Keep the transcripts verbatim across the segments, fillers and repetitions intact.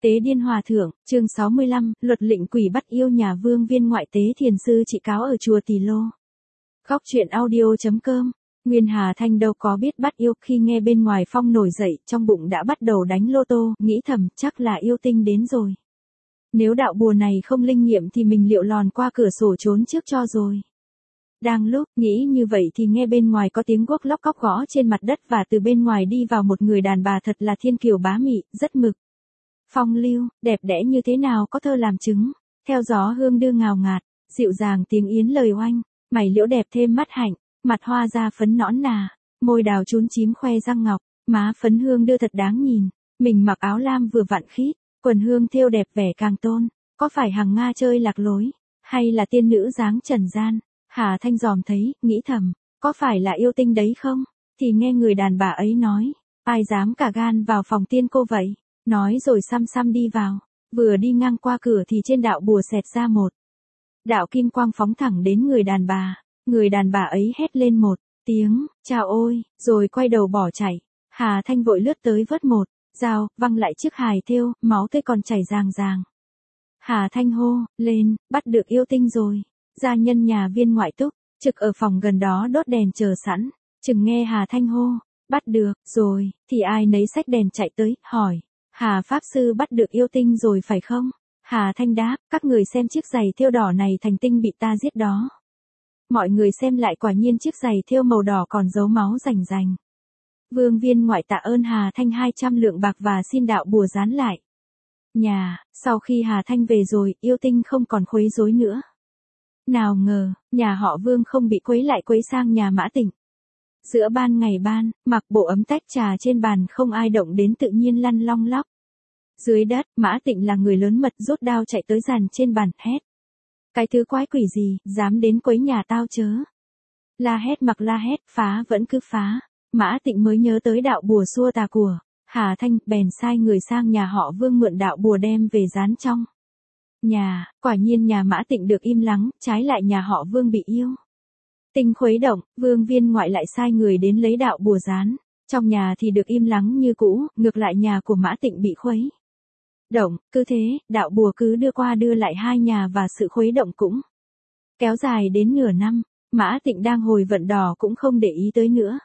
Tế điên hòa thượng, chương sáu mươi lăm, luật lệnh quỷ bắt yêu nhà vương viên ngoại tế thiền sư trị cáo ở chùa Tỳ Lô. Góc truyện audio.com. Nguyên Hà Thanh đâu có biết bắt yêu, khi nghe bên ngoài phong nổi dậy, trong bụng đã bắt đầu đánh lô tô, nghĩ thầm, chắc là yêu tinh đến rồi. Nếu đạo bùa này không linh nghiệm thì mình liệu lòn qua cửa sổ trốn trước cho rồi. Đang lúc nghĩ như vậy thì nghe bên ngoài có tiếng guốc lóc cóc gõ trên mặt đất, và từ bên ngoài đi vào một người đàn bà thật là thiên kiều bá mị, rất mực. Phong lưu, đẹp đẽ như thế nào có thơ làm chứng, theo gió hương đưa ngào ngạt, dịu dàng tiếng yến lời oanh, mày liễu đẹp thêm mắt hạnh, mặt hoa da phấn nõn nà, môi đào trún chím khoe răng ngọc, má phấn hương đưa thật đáng nhìn, mình mặc áo lam vừa vặn khít, quần hương thêu đẹp vẻ càng tôn, có phải hằng Nga chơi lạc lối, hay là tiên nữ dáng trần gian. Hà Thanh dòm thấy, nghĩ thầm, có phải là yêu tinh đấy không? Thì nghe người đàn bà ấy nói, ai dám cả gan vào phòng tiên cô vậy? Nói rồi xăm xăm đi vào, vừa đi ngang qua cửa thì trên đạo bùa xẹt ra một đạo kim quang phóng thẳng đến người đàn bà, người đàn bà ấy hét lên một tiếng, chào ôi, rồi quay đầu bỏ chạy. Hà Thanh vội lướt tới vớt một dao, văng lại chiếc hài thêu, máu tươi còn chảy ràng ràng. Hà Thanh hô lên, bắt được yêu tinh rồi. Gia nhân nhà viên ngoại túc, trực ở phòng gần đó đốt đèn chờ sẵn, chừng nghe Hà Thanh hô, bắt được, rồi, thì ai nấy xách đèn chạy tới, hỏi, Hà Pháp Sư bắt được yêu tinh rồi phải không? Hà Thanh đáp, các người xem chiếc giày thêu đỏ này thành tinh bị ta giết đó. Mọi người xem lại, quả nhiên chiếc giày thêu màu đỏ còn dấu máu rành rành. Vương viên ngoại tạ ơn Hà Thanh hai trăm lượng bạc và xin đạo bùa dán lại nhà. Sau khi Hà Thanh về rồi, yêu tinh không còn quấy rối nữa. Nào ngờ, nhà họ Vương không bị quấy lại quấy sang nhà Mã Tịnh. Giữa ban ngày ban, mặc bộ ấm tách trà trên bàn không ai động đến tự nhiên lăn long lóc. Dưới đất, Mã Tịnh là người lớn mật rút đao chạy tới dàn trên bàn, hét. Cái thứ quái quỷ gì, dám đến quấy nhà tao chớ. La hét mặc la hét, phá vẫn cứ phá. Mã Tịnh mới nhớ tới đạo bùa xua tà của Hà Thanh, bèn sai người sang nhà họ Vương mượn đạo bùa đem về dán trong nhà. Quả nhiên nhà Mã Tịnh được im lắng, trái lại nhà họ Vương bị yêu tinh khuấy động. Vương viên ngoại lại sai người đến lấy đạo bùa dán trong nhà thì được im lắng như cũ, ngược lại nhà của Mã Tịnh bị khuấy động. Cứ thế, đạo bùa cứ đưa qua đưa lại hai nhà, và sự khuấy động cũng kéo dài đến nửa năm. Mã Tịnh đang hồi vận đỏ cũng không để ý tới nữa.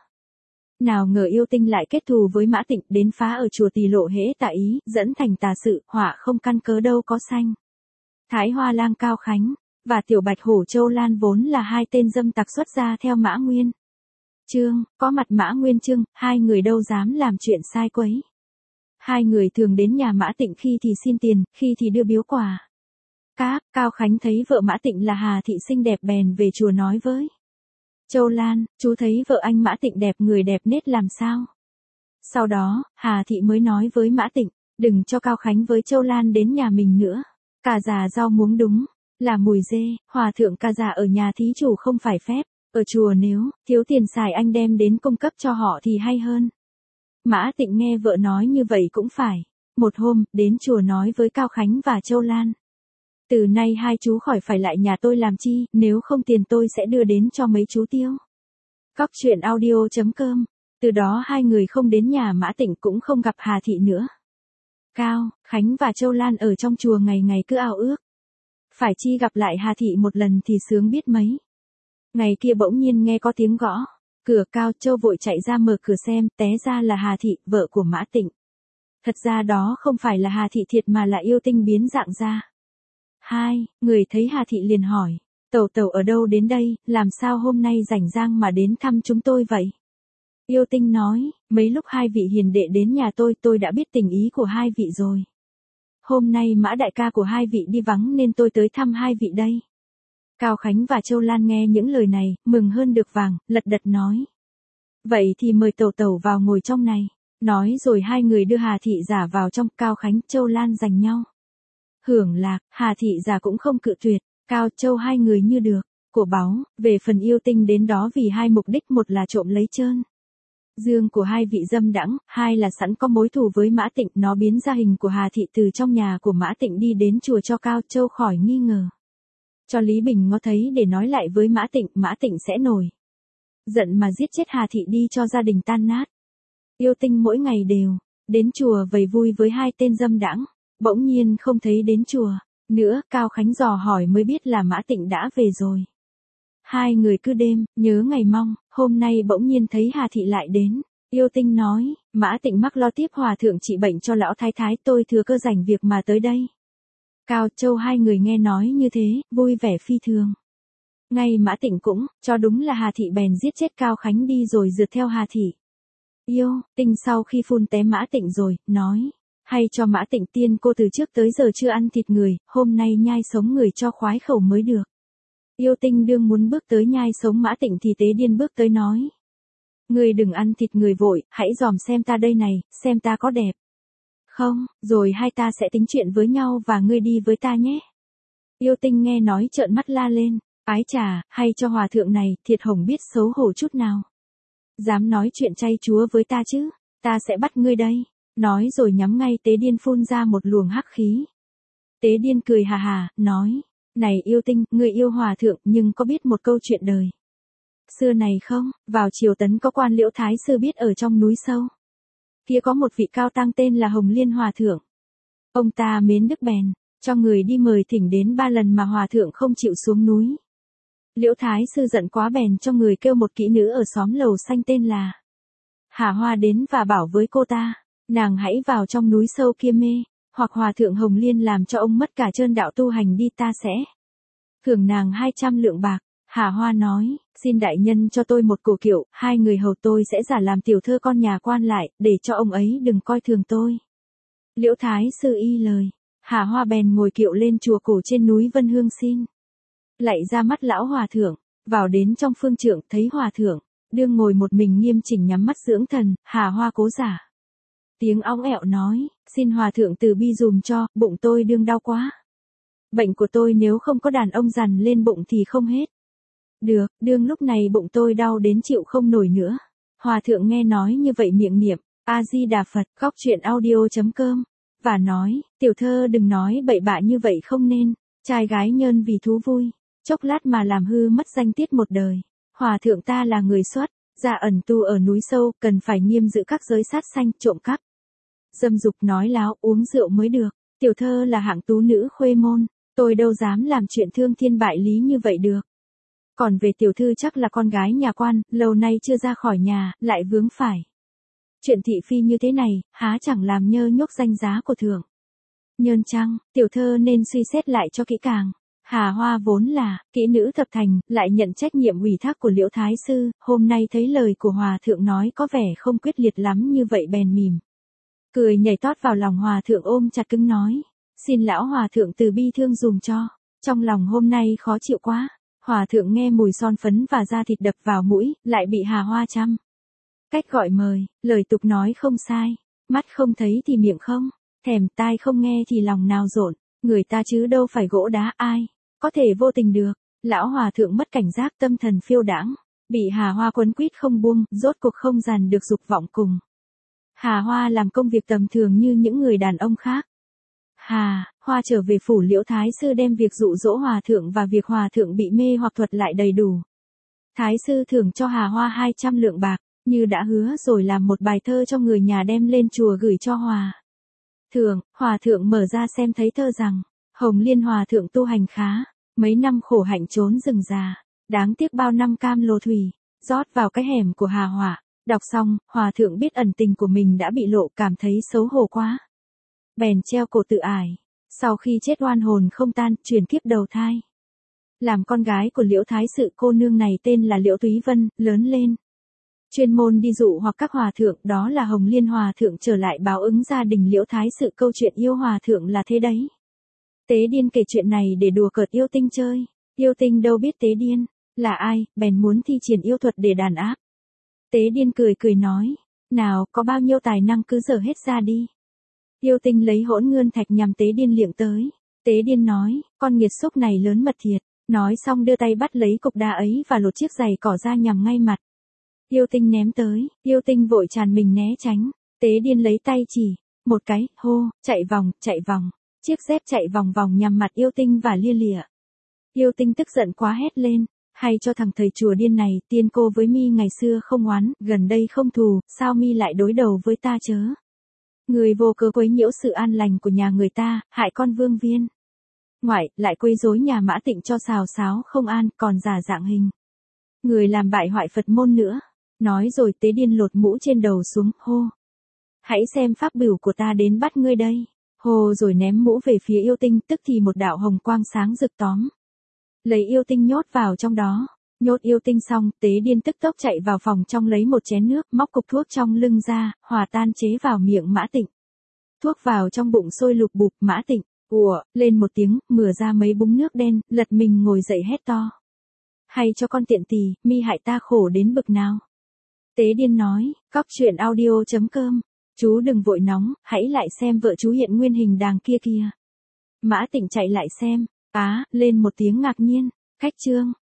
Nào ngờ yêu tinh lại kết thù với Mã Tịnh, đến phá ở chùa Tỳ Lộ hễ tạ ý, dẫn thành tà sự, họa không căn cớ đâu có sanh. Thái Hoa Lang Cao Khánh và Tiểu Bạch Hổ Châu Lan vốn là hai tên dâm tặc xuất gia theo Mã Nguyên Chương, có mặt Mã Nguyên Chương, hai người đâu dám làm chuyện sai quấy. Hai người thường đến nhà Mã Tịnh khi thì xin tiền, khi thì đưa biếu quà. Các, Cao Khánh thấy vợ Mã Tịnh là Hà Thị xinh đẹp bèn về chùa nói với Châu Lan, chú thấy vợ anh Mã Tịnh đẹp người đẹp nết làm sao? Sau đó, Hà Thị mới nói với Mã Tịnh, đừng cho Cao Khánh với Châu Lan đến nhà mình nữa. Cà già rau muống đúng là mùi dê, hòa thượng cà già ở nhà thí chủ không phải phép, ở chùa nếu thiếu tiền xài anh đem đến cung cấp cho họ thì hay hơn. Mã Tịnh nghe vợ nói như vậy cũng phải. Một hôm, đến chùa nói với Cao Khánh và Châu Lan. Từ nay hai chú khỏi phải lại nhà tôi làm chi, nếu không tiền tôi sẽ đưa đến cho mấy chú tiêu. Góc truyện audio.com. Từ đó hai người không đến nhà Mã Tịnh, cũng không gặp Hà Thị nữa. Cao, Khánh và Châu Lan ở trong chùa ngày ngày cứ ao ước. Phải chi gặp lại Hà Thị một lần thì sướng biết mấy. Ngày kia bỗng nhiên nghe có tiếng gõ cửa. Cao, Châu vội chạy ra mở cửa xem, té ra là Hà Thị, vợ của Mã Tịnh. Thật ra đó không phải là Hà Thị thiệt mà là yêu tinh biến dạng ra. Hai, người thấy Hà Thị liền hỏi, tẩu tẩu ở đâu đến đây, làm sao hôm nay rảnh rang mà đến thăm chúng tôi vậy? Yêu tinh nói, mấy lúc hai vị hiền đệ đến nhà tôi, tôi đã biết tình ý của hai vị rồi. Hôm nay Mã đại ca của hai vị đi vắng nên tôi tới thăm hai vị đây. Cao Khánh và Châu Lan nghe những lời này, mừng hơn được vàng, lật đật nói. Vậy thì mời tẩu tẩu vào ngồi trong này. Nói rồi hai người đưa Hà Thị giả vào trong. Cao Khánh, Châu Lan giành nhau hưởng lạc, Hà Thị giả cũng không cự tuyệt. Cao Châu hai người như được của báu. Về phần yêu tinh đến đó vì hai mục đích, một là trộm lấy trơn dương của hai vị dâm đãng, hai là sẵn có mối thù với Mã Tịnh. Nó biến ra hình của Hà Thị từ trong nhà của Mã Tịnh đi đến chùa cho Cao Châu khỏi nghi ngờ. Cho Lý Bình Ngó thấy để nói lại với Mã Tịnh, Mã Tịnh sẽ nổi giận mà giết chết Hà Thị đi cho gia đình tan nát. Yêu tinh mỗi ngày đều đến chùa vầy vui với hai tên dâm đãng. bỗng nhiên không thấy đến chùa nữa, Cao Khánh dò hỏi mới biết là Mã Tịnh đã về rồi. Hai người cứ đêm, nhớ ngày mong, hôm nay bỗng nhiên thấy Hà Thị lại đến. Yêu Tinh nói, Mã Tịnh mắc lo tiếp hòa thượng trị bệnh cho lão thái thái, tôi thừa cơ rảnh việc mà tới đây. Cao Châu hai người nghe nói như thế, vui vẻ phi thường. Ngay Mã Tịnh cũng, cho đúng là Hà Thị bèn giết chết Cao Khánh đi rồi rượt theo Hà Thị. Yêu Tinh sau khi phun té Mã Tịnh rồi, nói, hay cho Mã Tịnh tiên cô từ trước tới giờ chưa ăn thịt người, hôm nay nhai sống người cho khoái khẩu mới được. Yêu Tinh đương muốn bước tới nhai sống Mã Tịnh thì Tế Điên bước tới nói. Ngươi đừng ăn thịt người vội, hãy dòm xem ta đây này, xem ta có đẹp không, rồi hai ta sẽ tính chuyện với nhau và ngươi đi với ta nhé. Yêu Tinh nghe nói trợn mắt la lên, ái chà, hay cho hòa thượng này, thiệt hồng biết xấu hổ chút nào. Dám nói chuyện chay chúa với ta chứ, ta sẽ bắt ngươi đây. Nói rồi nhắm ngay Tế Điên phun ra một luồng hắc khí. Tế Điên cười hà hà, nói, này Yêu Tinh, ngươi yêu hòa thượng nhưng có biết một câu chuyện đời xưa này không, vào triều Tấn có quan Liễu Thái Sư biết ở trong núi sâu. Kia có một vị cao tăng tên là Hồng Liên Hòa Thượng. Ông ta mến đức bèn, cho người đi mời thỉnh đến ba lần mà Hòa Thượng không chịu xuống núi. Liễu Thái Sư giận quá bèn cho người kêu một kỹ nữ ở xóm Lầu Xanh tên là Hà Hoa đến và bảo với cô ta, nàng hãy vào trong núi sâu kia mê, hoặc Hòa Thượng Hồng Liên làm cho ông mất cả trơn đạo tu hành đi ta sẽ thưởng nàng hai trăm lượng bạc. Hà Hoa nói, xin đại nhân cho tôi một cổ kiệu, hai người hầu tôi sẽ giả làm tiểu thơ con nhà quan lại, để cho ông ấy đừng coi thường tôi. Liễu Thái Sư y lời, Hà Hoa bèn ngồi kiệu lên chùa cổ trên núi Vân Hương xin lạy ra mắt lão hòa thượng, vào đến trong phương trượng thấy hòa thượng đương ngồi một mình nghiêm chỉnh nhắm mắt dưỡng thần. Hà Hoa cố giả tiếng óng ẹo nói, xin hòa thượng từ bi dùm cho, bụng tôi đương đau quá. Bệnh của tôi nếu không có đàn ông dằn lên bụng thì không hết. Được, đương lúc này bụng tôi đau đến chịu không nổi nữa. Hòa thượng nghe nói như vậy miệng niệm A Di Đà Phật, khóc chuyện audio chấm com và nói, tiểu thơ đừng nói bậy bạ như vậy không nên, trai gái nhơn vì thú vui, chốc lát mà làm hư mất danh tiết một đời. Hòa thượng ta là người xuất gia ẩn tu ở núi sâu, cần phải nghiêm giữ các giới sát sanh, trộm cắp, dâm dục, nói láo, uống rượu mới được. Tiểu thơ là hạng tú nữ khuê môn, tôi đâu dám làm chuyện thương thiên bại lý như vậy được. Còn về tiểu thư chắc là con gái nhà quan, lâu nay chưa ra khỏi nhà, lại vướng phải chuyện thị phi như thế này, há chẳng làm nhơ nhốc danh giá của thượng nhân chăng? Tiểu thơ nên suy xét lại cho kỹ càng. Hà Hoa vốn là kỹ nữ thập thành, lại nhận trách nhiệm ủy thác của Liễu Thái Sư, hôm nay thấy lời của hòa thượng nói có vẻ không quyết liệt lắm như vậy bèn mỉm cười nhảy tót vào lòng hòa thượng ôm chặt cứng nói, xin lão hòa thượng từ bi thương dùm cho, trong lòng hôm nay khó chịu quá. Hòa thượng nghe mùi son phấn và da thịt đập vào mũi, lại bị Hà Hoa chăm cách gọi mời, lời tục nói không sai, mắt không thấy thì miệng không thèm, tai không nghe thì lòng nào rộn, người ta chứ đâu phải gỗ đá, ai có thể vô tình được. Lão hòa thượng mất cảnh giác, tâm thần phiêu đãng, bị Hà Hoa quấn quýt không buông, rốt cuộc không dằn được dục vọng cùng. Hà Hoa làm công việc tầm thường như những người đàn ông khác. Hà Hoa trở về phủ Liễu Thái Sư đem việc dụ dỗ hòa thượng và việc hòa thượng bị mê hoặc thuật lại đầy đủ. Thái Sư thưởng cho Hà Hoa hai trăm lượng bạc, như đã hứa rồi làm một bài thơ cho người nhà đem lên chùa gửi cho hòa thượng. Hòa thượng mở ra xem thấy thơ rằng, Hồng Liên hòa thượng tu hành khá, mấy năm khổ hạnh trốn rừng già, đáng tiếc bao năm cam lồ thủy, rót vào cái hẻm của Hà Hỏa. Đọc xong, hòa thượng biết ẩn tình của mình đã bị lộ, cảm thấy xấu hổ quá, bèn treo cổ tự ải. Sau khi chết oan hồn không tan, chuyển kiếp đầu thai làm con gái của Liễu Thái Sự. Cô nương này tên là Liễu Túy Vân, lớn lên chuyên môn đi dụ hoặc các hòa thượng, đó là Hồng Liên hòa thượng trở lại báo ứng gia đình Liễu Thái Sự. Câu chuyện yêu hòa thượng là thế đấy. Tế Điên kể chuyện này để đùa cợt Yêu Tinh chơi. Yêu Tinh đâu biết Tế Điên là ai, bèn muốn thi triển yêu thuật để đàn áp. Tế Điên cười cười nói, nào có bao nhiêu tài năng cứ dở hết ra đi. Yêu Tinh lấy hỗn ngươn thạch nhằm Tế Điên liệng tới. Tế Điên nói, con nghiệt xúc này lớn mật thiệt. Nói xong đưa tay bắt lấy cục đá ấy và lột chiếc giày cỏ ra nhằm ngay mặt. Yêu Tinh ném tới, Yêu Tinh vội tràn mình né tránh. Tế Điên lấy tay chỉ một cái, hô, chạy vòng, chạy vòng. Chiếc dép chạy vòng vòng nhằm mặt Yêu Tinh và lia lịa. Yêu Tinh tức giận quá hét lên, hay cho thằng thầy chùa điên này, tiên cô với mi ngày xưa không oán, gần đây không thù, sao mi lại đối đầu với ta chớ? Người vô cớ quấy nhiễu sự an lành của nhà người ta, hại con Vương Viên Ngoại, lại quấy rối nhà Mã Tịnh cho xào xáo không an, còn giả dạng hình người làm bại hoại Phật môn nữa. Nói rồi Tế Điên lột mũ trên đầu xuống, hô. Hãy xem pháp bửu của ta đến bắt ngươi đây. Hô rồi ném mũ về phía yêu tinh, tức thì một đạo hồng quang sáng rực tóm. Lấy yêu tinh nhốt vào trong đó. Nhốt yêu tinh xong, Tế Điên tức tốc chạy vào phòng trong lấy một chén nước, móc cục thuốc trong lưng ra, hòa tan chế vào miệng Mã Tịnh. Thuốc vào trong bụng sôi lục bục, Mã Tịnh, ùa, lên một tiếng, mửa ra mấy búng nước đen, lật mình ngồi dậy hét to. Hay cho con tiện tỳ, mi hại ta khổ đến bực nào. Tế Điên nói, cóc truyện audio chấm com. Chú đừng vội nóng, hãy lại xem vợ chú hiện nguyên hình đàng kia kìa. Mã Tịnh chạy lại xem, á, lên một tiếng ngạc nhiên, khách trương.